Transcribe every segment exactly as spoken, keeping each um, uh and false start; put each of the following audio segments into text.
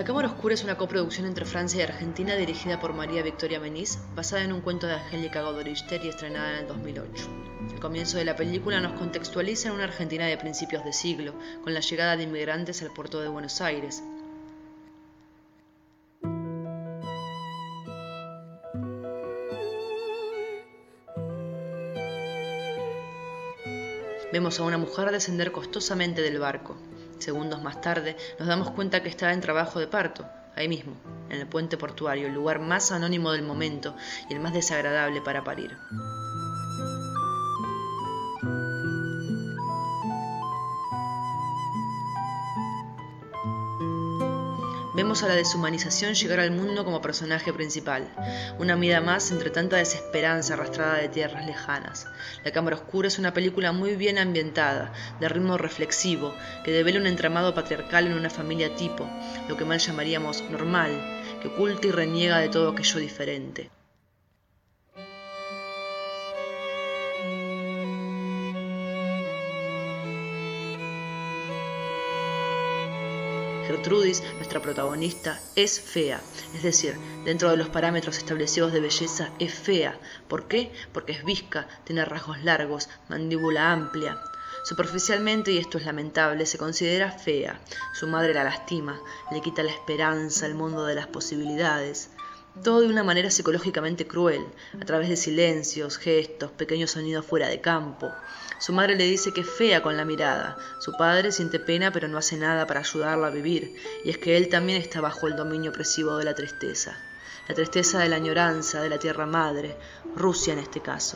La Cámara Oscura es una coproducción entre Francia y Argentina dirigida por María Victoria Meniz, basada en un cuento de Angélica Godoy-Richter y estrenada en el dos mil ocho. El comienzo de la película nos contextualiza en una Argentina de principios de siglo, con la llegada de inmigrantes al puerto de Buenos Aires. Vemos a una mujer descender costosamente del barco. Segundos más tarde nos damos cuenta que está en trabajo de parto, ahí mismo, en el puente portuario, el lugar más anónimo del momento y el más desagradable para parir. Vemos a la deshumanización llegar al mundo como personaje principal, una vida más entre tanta desesperanza arrastrada de tierras lejanas. La Cámara Oscura es una película muy bien ambientada, de ritmo reflexivo, que devela un entramado patriarcal en una familia tipo, lo que mal llamaríamos normal, que oculta y reniega de todo aquello diferente. Gertrudis, nuestra protagonista, es fea, es decir, dentro de los parámetros establecidos de belleza es fea. ¿Por qué? Porque es visca, tiene rasgos largos, mandíbula amplia. Superficialmente, y esto es lamentable, se considera fea. Su madre la lastima, le quita la esperanza, el mundo de las posibilidades. Todo de una manera psicológicamente cruel, a través de silencios, gestos, pequeños sonidos fuera de campo. Su madre le dice que es fea con la mirada. Su padre siente pena pero no hace nada para ayudarla a vivir, y es que él también está bajo el dominio opresivo de la tristeza. La tristeza de la añoranza, de la tierra madre, Rusia en este caso.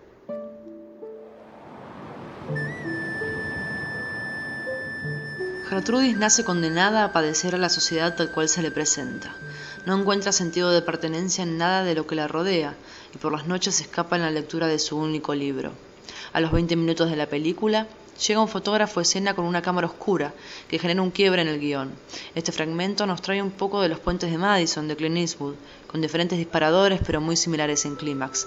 Gertrudis nace condenada a padecer a la sociedad tal cual se le presenta. No encuentra sentido de pertenencia en nada de lo que la rodea y por las noches escapa en la lectura de su único libro. A los veinte minutos de la película, llega un fotógrafo a escena con una cámara oscura que genera un quiebre en el guión. Este fragmento nos trae un poco de Los puentes de Madison de Clint Eastwood, con diferentes disparadores pero muy similares en clímax.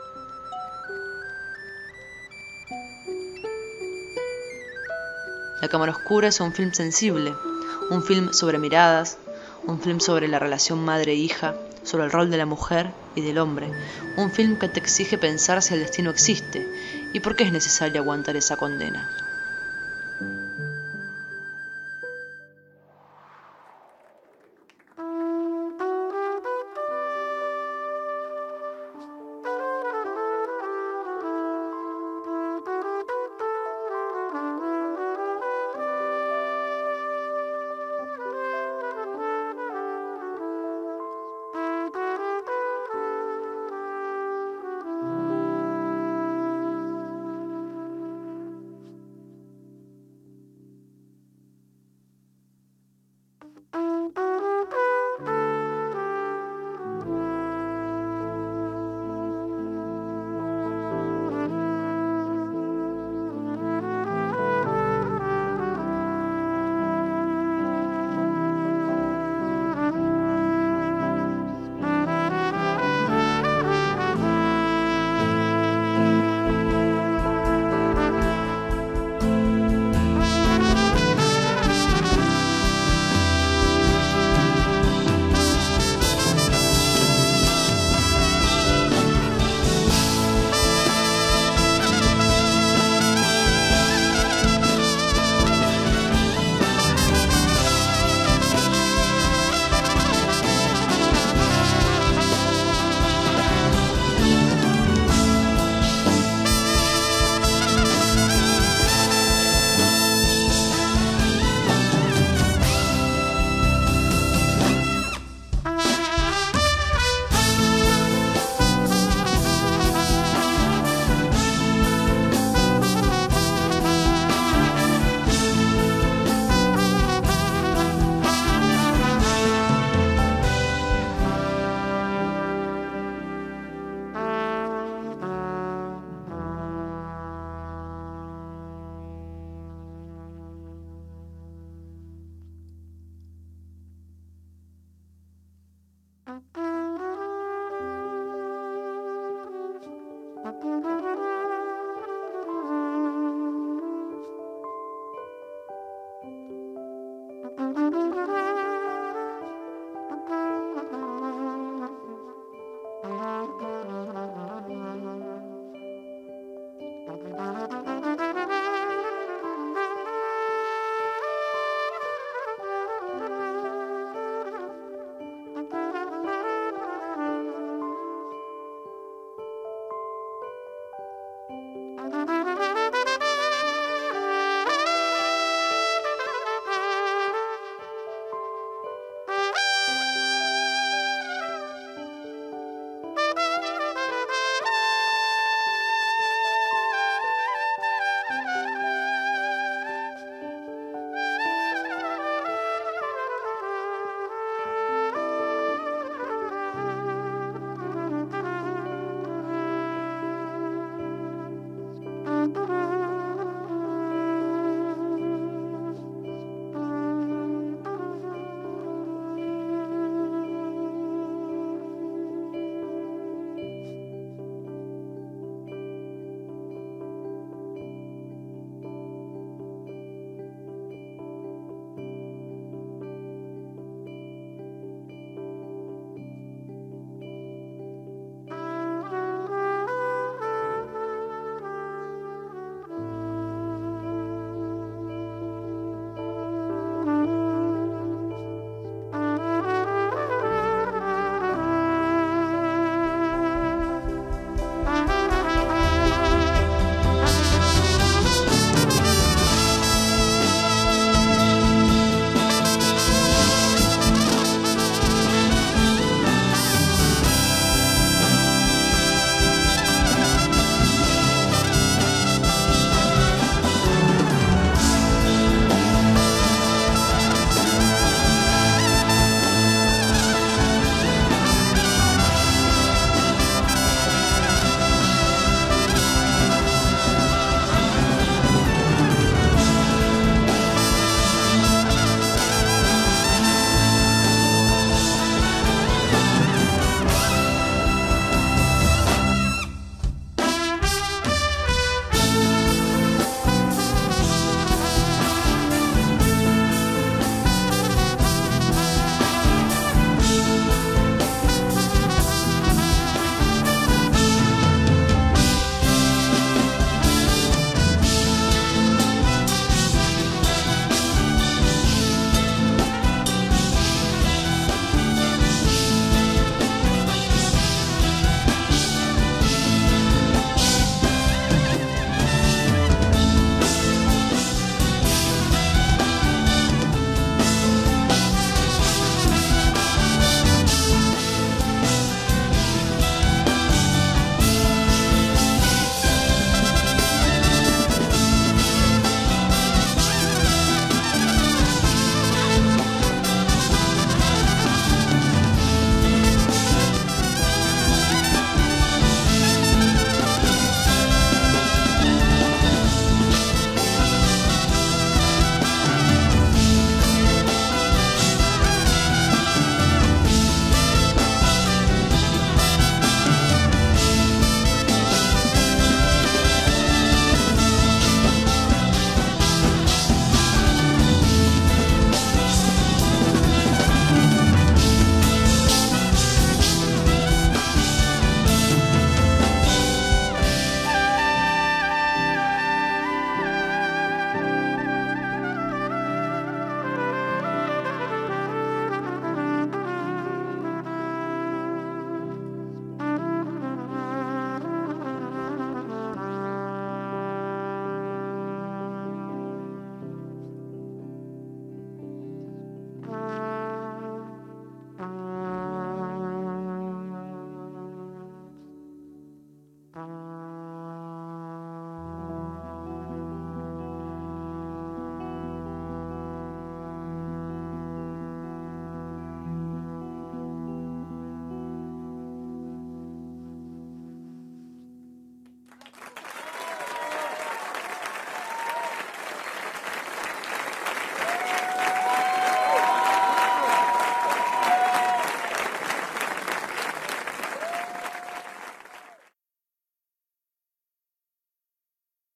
La Cámara Oscura es un film sensible, un film sobre miradas, un film sobre la relación madre-hija, sobre el rol de la mujer y del hombre, un film que te exige pensar si el destino existe y por qué es necesario aguantar esa condena.